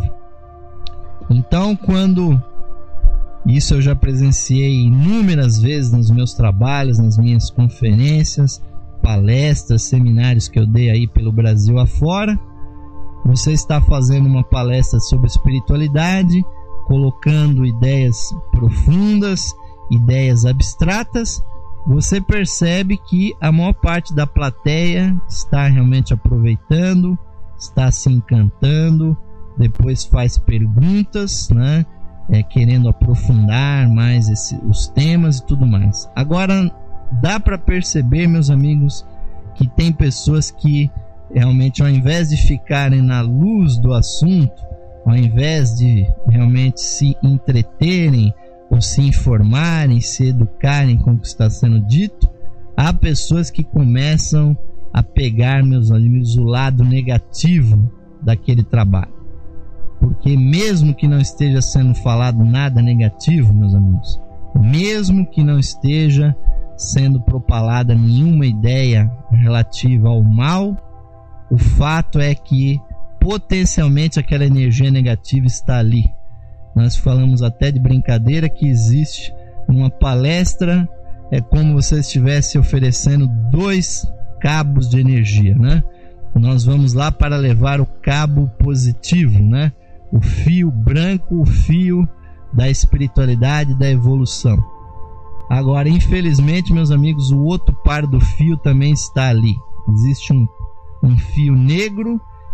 Então, quando isso eu já presenciei inúmeras vezes nos meus trabalhos, nas minhas conferências, palestras, seminários que eu dei aí pelo Brasil afora, você está fazendo uma palestra sobre espiritualidade, colocando ideias profundas, ideias abstratas, você percebe que a maior parte da plateia está realmente aproveitando, está se encantando, depois faz perguntas, né? É, querendo aprofundar mais esse, os temas e tudo mais. Agora, dá para perceber, meus amigos, que tem pessoas que realmente, ao invés de ficarem na luz do assunto, ao invés de realmente se entreterem ou se informarem, se educarem com o que está sendo dito, há pessoas que começam a pegar, meus amigos, o lado negativo daquele trabalho. Porque mesmo que não esteja sendo falado nada negativo, meus amigos, mesmo que não esteja sendo propalada nenhuma ideia relativa ao mal, o fato é que potencialmente aquela energia negativa está ali. Nós falamos até de brincadeira que existe uma palestra, é como você estivesse oferecendo dois cabos de energia, né? Nós vamos lá para levar o cabo positivo, né? O fio branco, o fio da espiritualidade, da evolução. Agora, infelizmente, meus amigos, o outro par do fio também está ali. Existe um, um fio negro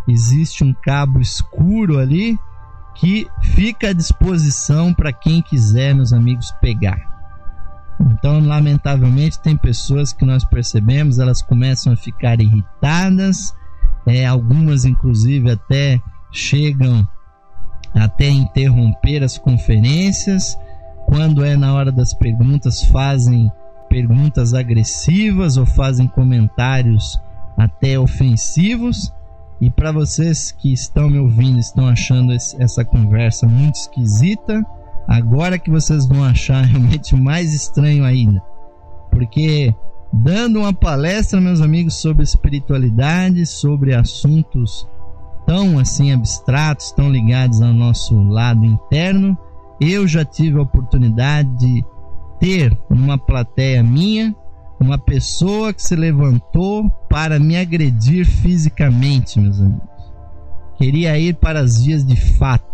existe um cabo escuro ali que fica à disposição para quem quiser, meus amigos, pegar. Então, lamentavelmente, tem pessoas que nós percebemos, elas começam a ficar irritadas, é, algumas inclusive até chegam até interromper as conferências. Quando é na hora das perguntas, fazem perguntas agressivas ou fazem comentários até ofensivos. E para vocês que estão me ouvindo, estão achando esse, essa conversa muito esquisita, agora que vocês vão achar realmente mais estranho ainda. Porque dando uma palestra, meus amigos, sobre espiritualidade, sobre assuntos tão assim abstratos, tão ligados ao nosso lado interno, eu já tive a oportunidade de ter numa plateia minha uma pessoa que se levantou para me agredir fisicamente, meus amigos. Queria ir para as vias de fato.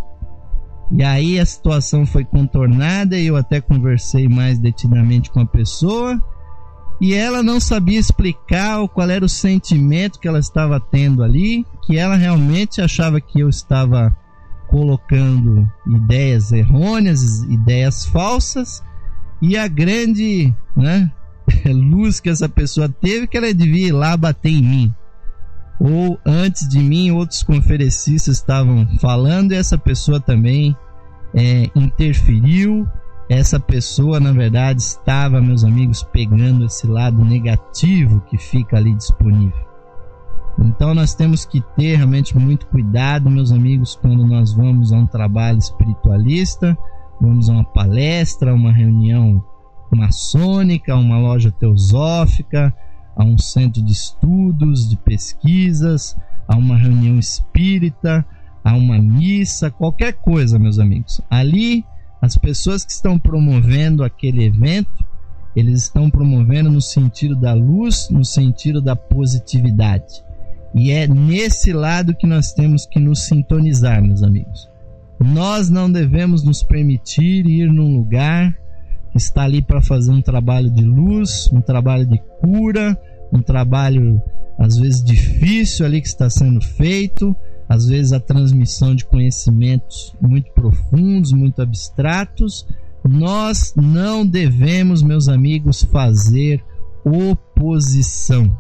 E aí a situação foi contornada e eu até conversei mais detidamente com a pessoa e ela não sabia explicar qual era o sentimento que ela estava tendo ali, que ela realmente achava que eu estava colocando ideias errôneas, ideias falsas, e a grande, né, luz que essa pessoa teve, que ela devia ir lá bater em mim. Ou antes de mim, outros conferencistas estavam falando e essa pessoa também é, interferiu. Essa pessoa, na verdade, estava, meus amigos, pegando esse lado negativo que fica ali disponível. Então nós temos que ter realmente muito cuidado, meus amigos, quando nós vamos a um trabalho espiritualista, vamos a uma palestra, a uma reunião maçônica, a uma loja teosófica, a um centro de estudos, de pesquisas, a uma reunião espírita, a uma missa, qualquer coisa, meus amigos. Ali, as pessoas que estão promovendo aquele evento, eles estão promovendo no sentido da luz, no sentido da positividade. E é nesse lado que nós temos que nos sintonizar, meus amigos. Nós não devemos nos permitir ir num lugar que está ali para fazer um trabalho de luz, um trabalho de cura, um trabalho às vezes difícil ali que está sendo feito, às vezes a transmissão de conhecimentos muito profundos, muito abstratos. Nós não devemos, meus amigos, fazer oposição.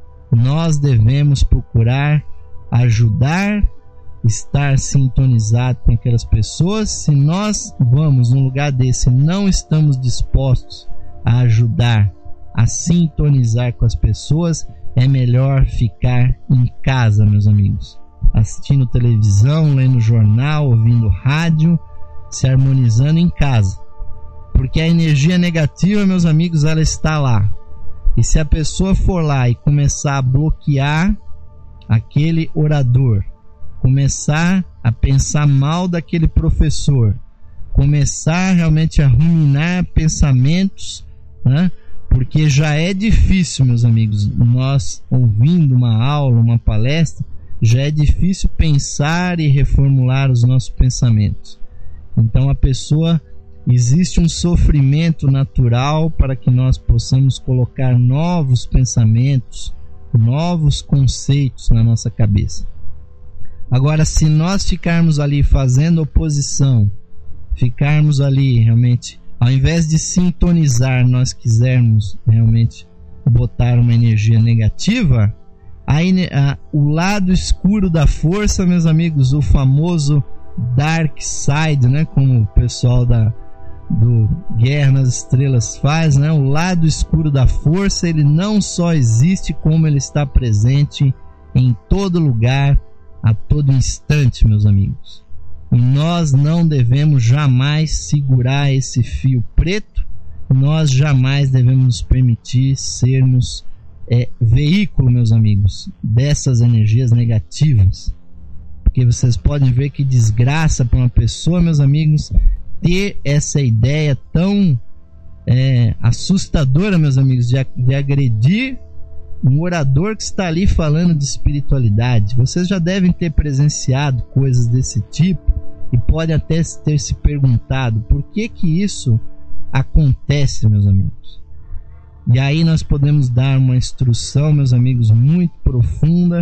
Nós devemos procurar ajudar, estar sintonizado com aquelas pessoas. Se nós vamos num lugar desse e não estamos dispostos a ajudar, a sintonizar com as pessoas, é melhor ficar em casa, meus amigos, assistindo televisão, lendo jornal, ouvindo rádio, se harmonizando em casa. Porque a energia negativa, meus amigos, ela está lá. E se a pessoa for lá e começar a bloquear aquele orador, começar a pensar mal daquele professor, começar realmente a ruminar pensamentos, né? Porque já é difícil, meus amigos, nós ouvindo uma aula, uma palestra, já é difícil pensar e reformular os nossos pensamentos. Então a pessoa, existe um sofrimento natural para que nós possamos colocar novos pensamentos, novos conceitos na nossa cabeça. Agora, se nós ficarmos ali fazendo oposição, ficarmos ali realmente, ao invés de sintonizar, nós quisermos realmente botar uma energia negativa, aí, a, o lado escuro da força, meus amigos, o famoso Dark Side, né, como o pessoal da, do Guerra nas Estrelas faz, né, o lado escuro da força, ele não só existe, como ele está presente em todo lugar, a todo instante, meus amigos. E nós não devemos jamais segurar esse fio preto, nós jamais devemos nos permitir sermos é, veículo, meus amigos, dessas energias negativas. Porque vocês podem ver que desgraça para uma pessoa, meus amigos, ter essa ideia tão é, assustadora, meus amigos, de, de agredir um orador que está ali falando de espiritualidade. Vocês já devem ter presenciado coisas desse tipo e podem até ter se perguntado por que que isso acontece, meus amigos. E aí nós podemos dar uma instrução, meus amigos, muito profunda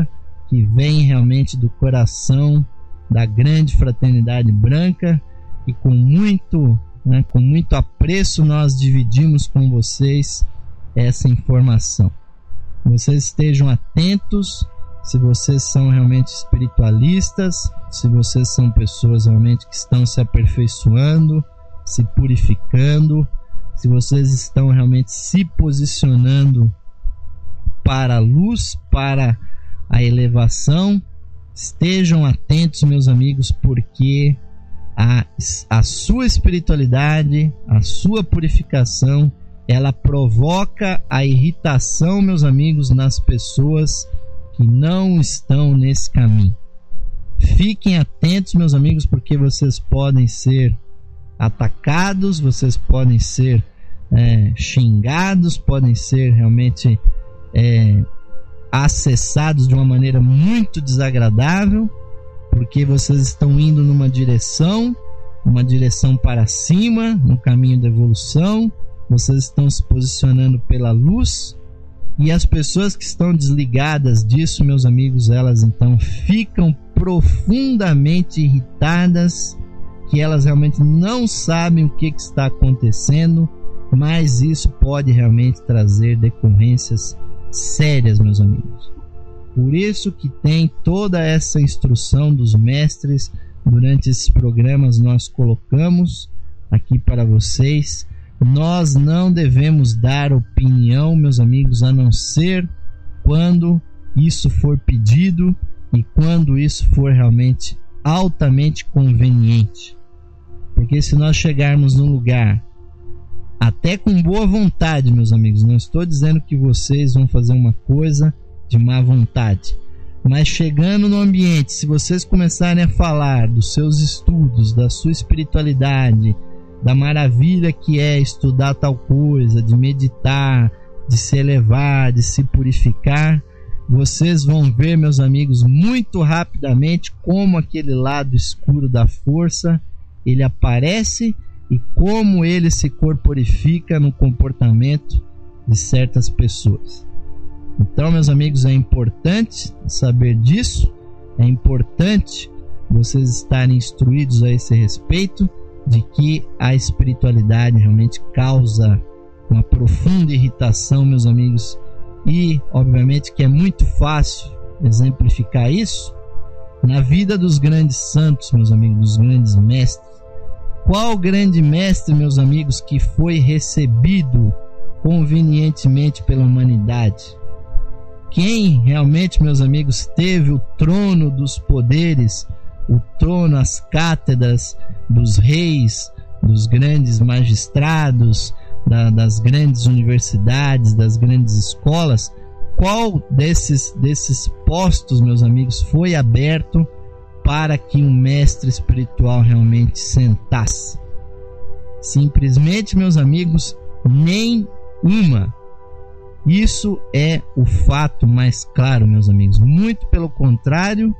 que vem realmente do coração da grande fraternidade branca, e com muito, né, com muito apreço nós dividimos com vocês essa informação. Vocês estejam atentos, se vocês são realmente espiritualistas, se vocês são pessoas realmente que estão se aperfeiçoando, se purificando, se vocês estão realmente se posicionando para a luz, para a elevação, estejam atentos, meus amigos, porque a, a sua espiritualidade, a sua purificação, ela provoca a irritação, meus amigos, nas pessoas que não estão nesse caminho. Fiquem atentos, meus amigos, porque vocês podem ser atacados, vocês podem ser é, xingados, podem ser realmente é, acessados de uma maneira muito desagradável, porque vocês estão indo numa direção, uma direção para cima, no caminho da evolução, vocês estão se posicionando pela luz, e as pessoas que estão desligadas disso, meus amigos, elas então ficam profundamente irritadas, que elas realmente não sabem o que, que está acontecendo, mas isso pode realmente trazer decorrências sérias, meus amigos. Por isso que tem toda essa instrução dos mestres, durante esses programas nós colocamos aqui para vocês. Nós não devemos dar opinião, meus amigos, a não ser quando isso for pedido e quando isso for realmente altamente conveniente. Porque se nós chegarmos num lugar até com boa vontade, meus amigos, não estou dizendo que vocês vão fazer uma coisa de má vontade, mas chegando no ambiente, se vocês começarem a falar dos seus estudos, da sua espiritualidade, da maravilha que é estudar tal coisa, de meditar, de se elevar, de se purificar, vocês vão ver, meus amigos, muito rapidamente como aquele lado escuro da força ele aparece e como ele se corporifica no comportamento de certas pessoas. Então, meus amigos, é importante saber disso, é importante vocês estarem instruídos a esse respeito, de que a espiritualidade realmente causa uma profunda irritação, meus amigos, e obviamente que é muito fácil exemplificar isso na vida dos grandes santos, meus amigos, dos grandes mestres. Qual grande mestre, meus amigos, que foi recebido convenientemente pela humanidade? Quem realmente, meus amigos, teve o trono dos poderes, o trono, as cátedras dos reis, dos grandes magistrados, da, das grandes universidades, das grandes escolas? Qual desses, desses postos, meus amigos, foi aberto para que um mestre espiritual realmente sentasse? Simplesmente, meus amigos, nem uma. Isso é o fato mais claro, meus amigos. Muito pelo contrário,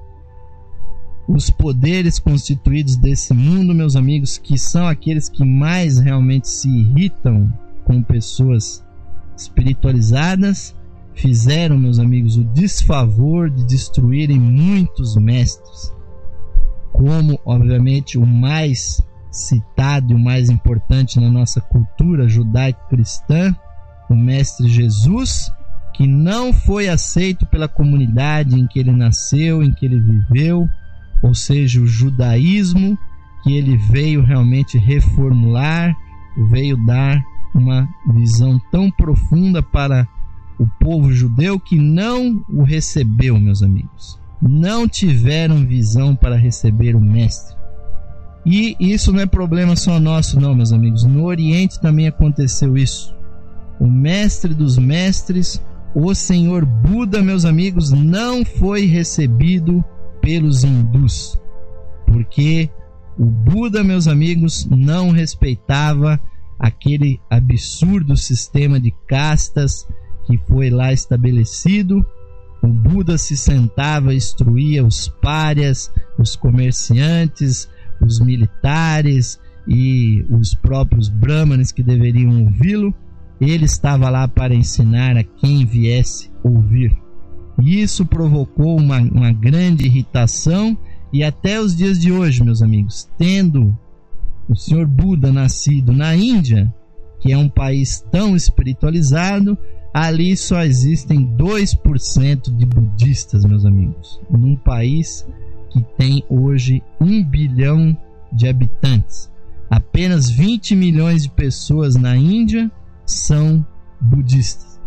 os poderes constituídos desse mundo, meus amigos, que são aqueles que mais realmente se irritam com pessoas espiritualizadas, fizeram, meus amigos, o desfavor de destruírem muitos mestres, como obviamente o mais citado e o mais importante na nossa cultura judaico-cristã, o mestre Jesus, que não foi aceito pela comunidade em que ele nasceu, em que ele viveu, ou seja, o judaísmo, que ele veio realmente reformular, veio dar uma visão tão profunda para o povo judeu que não o recebeu, meus amigos. Não tiveram visão para receber o mestre. E isso não é problema só nosso, não, meus amigos. No Oriente também aconteceu isso. O mestre dos mestres, o Senhor Buda, meus amigos, não foi recebido pelos hindus, porque o Buda, meus amigos, não respeitava aquele absurdo sistema de castas que foi lá estabelecido. O Buda se sentava e instruía os párias, os comerciantes, os militares e os próprios brahmanes que deveriam ouvi-lo. Ele estava lá para ensinar a quem viesse ouvir. E isso provocou uma, uma grande irritação, e até os dias de hoje, meus amigos, tendo o senhor Buda nascido na Índia, que é um país tão espiritualizado, ali só existem dois por cento de budistas, meus amigos, num país que tem hoje um bilhão de habitantes. Apenas vinte milhões de pessoas na Índia são budistas.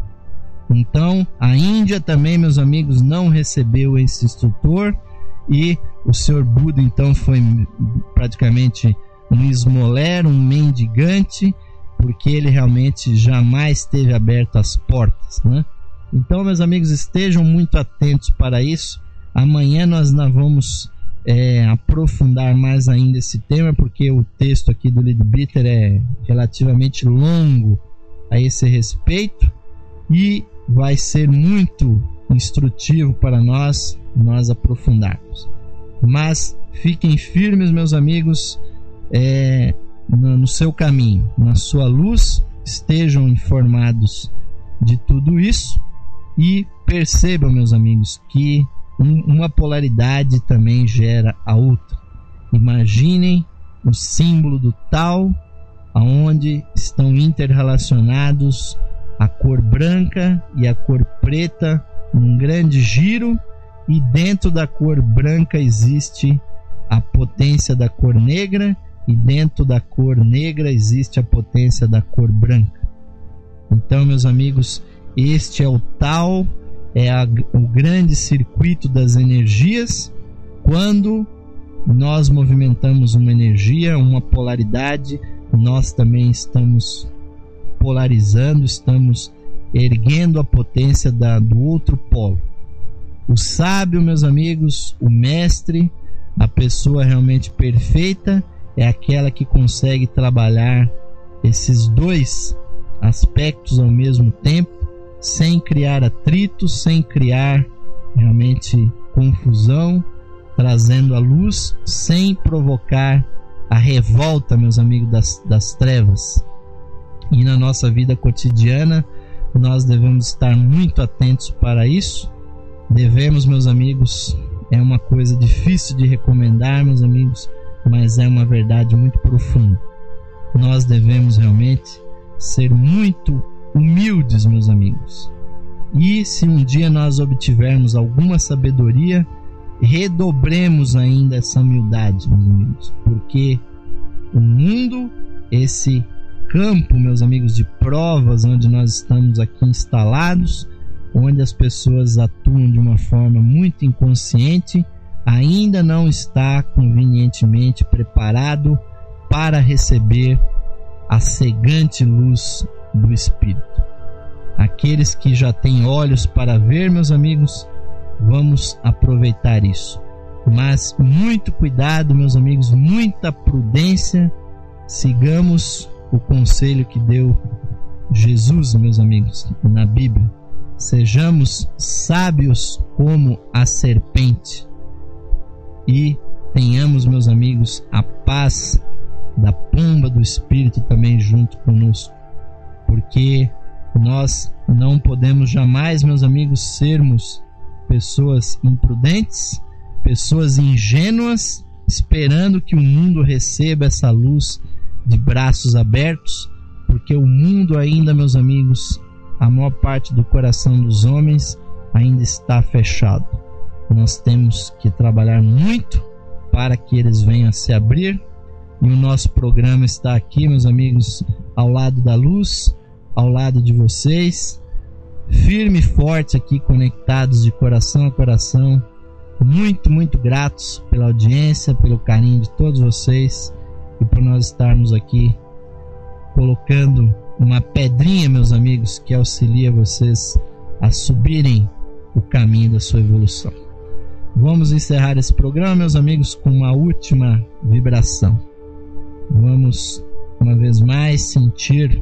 Então, a Índia também, meus amigos, não recebeu esse instrutor, e o senhor Buda então foi praticamente um esmoler, um mendigante, porque ele realmente jamais teve aberto as portas, né? Então, meus amigos, estejam muito atentos para isso. Amanhã nós não vamos é, aprofundar mais ainda esse tema, porque o texto aqui do Leadbeater é relativamente longo a esse respeito, e vai ser muito instrutivo para nós, nós aprofundarmos. Mas fiquem firmes, meus amigos, é, no, no seu caminho, na sua luz, estejam informados de tudo isso, e percebam, meus amigos, que um, uma polaridade também gera a outra. Imaginem o símbolo do Tao, aonde estão interrelacionados a cor branca e a cor preta num grande giro, e dentro da cor branca existe a potência da cor negra, e dentro da cor negra existe a potência da cor branca. Então, meus amigos, este é o Tao, é a, o grande circuito das energias. Quando nós movimentamos uma energia, uma polaridade, nós também estamos polarizando, estamos erguendo a potência da, do outro polo. O sábio, meus amigos, o mestre, a pessoa realmente perfeita, é aquela que consegue trabalhar esses dois aspectos ao mesmo tempo, sem criar atrito, sem criar realmente confusão, trazendo a luz, sem provocar a revolta, meus amigos, das, das trevas. E na nossa vida cotidiana, nós devemos estar muito atentos para isso. Devemos, meus amigos, é uma coisa difícil de recomendar, meus amigos, mas é uma verdade muito profunda. Nós devemos realmente ser muito humildes, meus amigos. E se um dia nós obtivermos alguma sabedoria, redobremos ainda essa humildade, meus amigos, porque o mundo, esse campo, meus amigos, de provas onde nós estamos aqui instalados, onde as pessoas atuam de uma forma muito inconsciente, ainda não está convenientemente preparado para receber a cegante luz do Espírito. Aqueles que já têm olhos para ver, meus amigos, vamos aproveitar isso. Mas muito cuidado, meus amigos, muita prudência. Sigamos o conselho que deu Jesus, meus amigos, na Bíblia. Sejamos sábios como a serpente, e tenhamos, meus amigos, a paz da pomba do Espírito também junto conosco, porque nós não podemos jamais, meus amigos, sermos pessoas imprudentes, pessoas ingênuas, esperando que o mundo receba essa luz de braços abertos, porque o mundo ainda, meus amigos, a maior parte do coração dos homens ainda está fechado. Nós temos que trabalhar muito para que eles venham a se abrir, e o nosso programa está aqui, meus amigos, ao lado da luz, ao lado de vocês, firme e forte aqui, conectados de coração a coração. Muito, muito gratos pela audiência, pelo carinho de todos vocês, e por nós estarmos aqui colocando uma pedrinha, meus amigos, que auxilia vocês a subirem o caminho da sua evolução. Vamos encerrar esse programa, meus amigos, com uma última vibração. Vamos, uma vez mais, sentir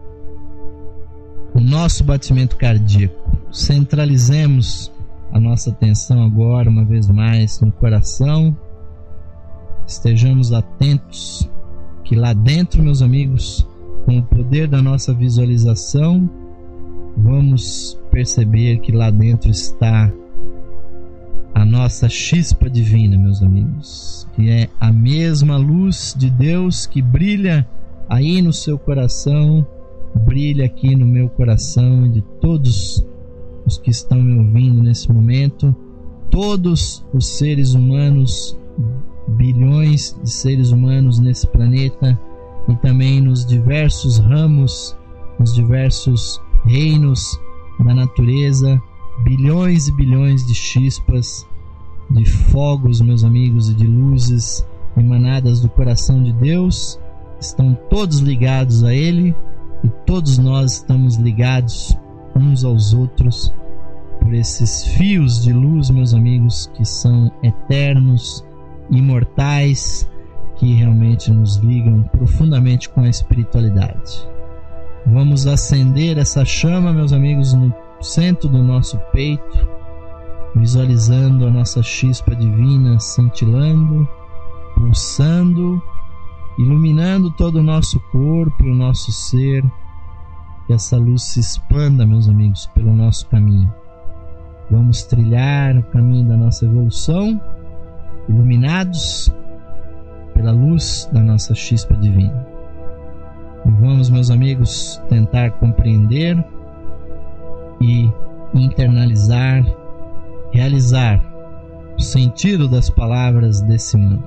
o nosso batimento cardíaco. Centralizemos a nossa atenção agora, uma vez mais, no coração. Estejamos atentos que lá dentro, meus amigos, com o poder da nossa visualização, vamos perceber que lá dentro está a nossa chispa divina, meus amigos, que é a mesma luz de Deus que brilha aí no seu coração, brilha aqui no meu coração e de todos os que estão me ouvindo nesse momento, todos os seres humanos, bilhões de seres humanos nesse planeta e também nos diversos ramos, nos diversos reinos da natureza, bilhões e bilhões de chispas, de fogos, meus amigos, e de luzes emanadas do coração de Deus, estão todos ligados a Ele e todos nós estamos ligados uns aos outros por esses fios de luz, meus amigos, que são eternos, imortais, que realmente nos ligam profundamente com a espiritualidade. Vamos acender essa chama, meus amigos, no centro do nosso peito, visualizando a nossa chispa divina cintilando, pulsando, iluminando todo o nosso corpo e o nosso ser. Que essa luz se expanda, meus amigos, pelo nosso caminho. Vamos trilhar o caminho da nossa evolução, iluminados pela luz da nossa chispa divina. E vamos, meus amigos, tentar compreender e internalizar, realizar o sentido das palavras desse mantra.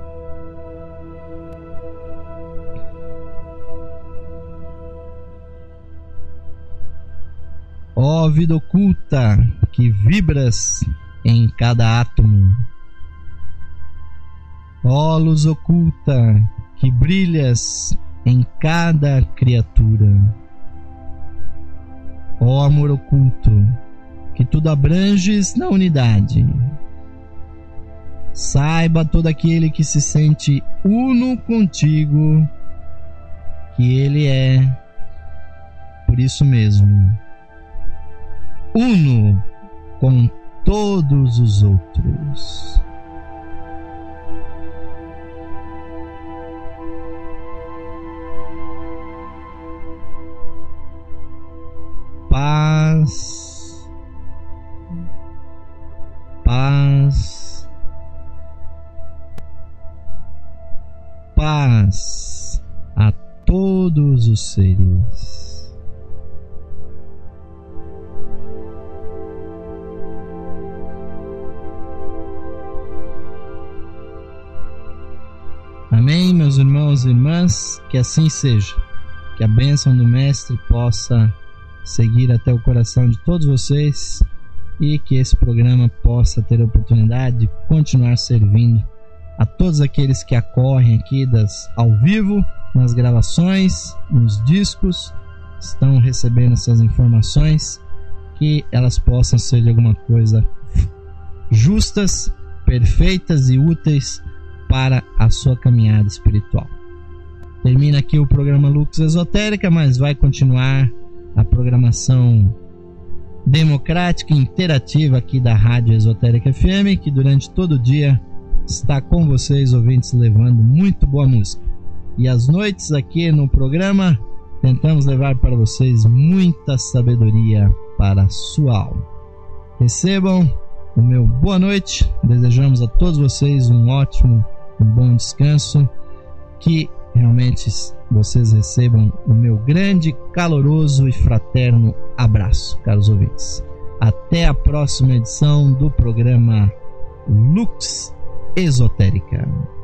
Ó vida oculta que vibras em cada átomo, ó luz oculta que brilhas em cada criatura, ó amor oculto que tudo abranges na unidade, saiba todo aquele que se sente uno contigo que ele é, por isso mesmo, uno com todos os outros. Paz, paz, paz a todos os seres. Amém, meus irmãos e irmãs, que assim seja, que a bênção do Mestre possa seguir até o coração de todos vocês e que esse programa possa ter a oportunidade de continuar servindo a todos aqueles que acorrem aqui das, ao vivo, nas gravações, nos discos, estão recebendo essas informações, que elas possam ser de alguma coisa justas, perfeitas e úteis para a sua caminhada espiritual. Termina aqui o programa Lux Esotérica, mas vai continuar a programação democrática e interativa aqui da Rádio Esotérica F M, que durante todo o dia está com vocês, ouvintes, levando muito boa música. E às noites aqui no programa tentamos levar para vocês muita sabedoria para a sua alma. Recebam o meu boa noite, desejamos a todos vocês um ótimo, um bom descanso, que realmente vocês recebam o meu grande, caloroso e fraterno abraço, caros ouvintes. Até a próxima edição do programa Lux Esotérica.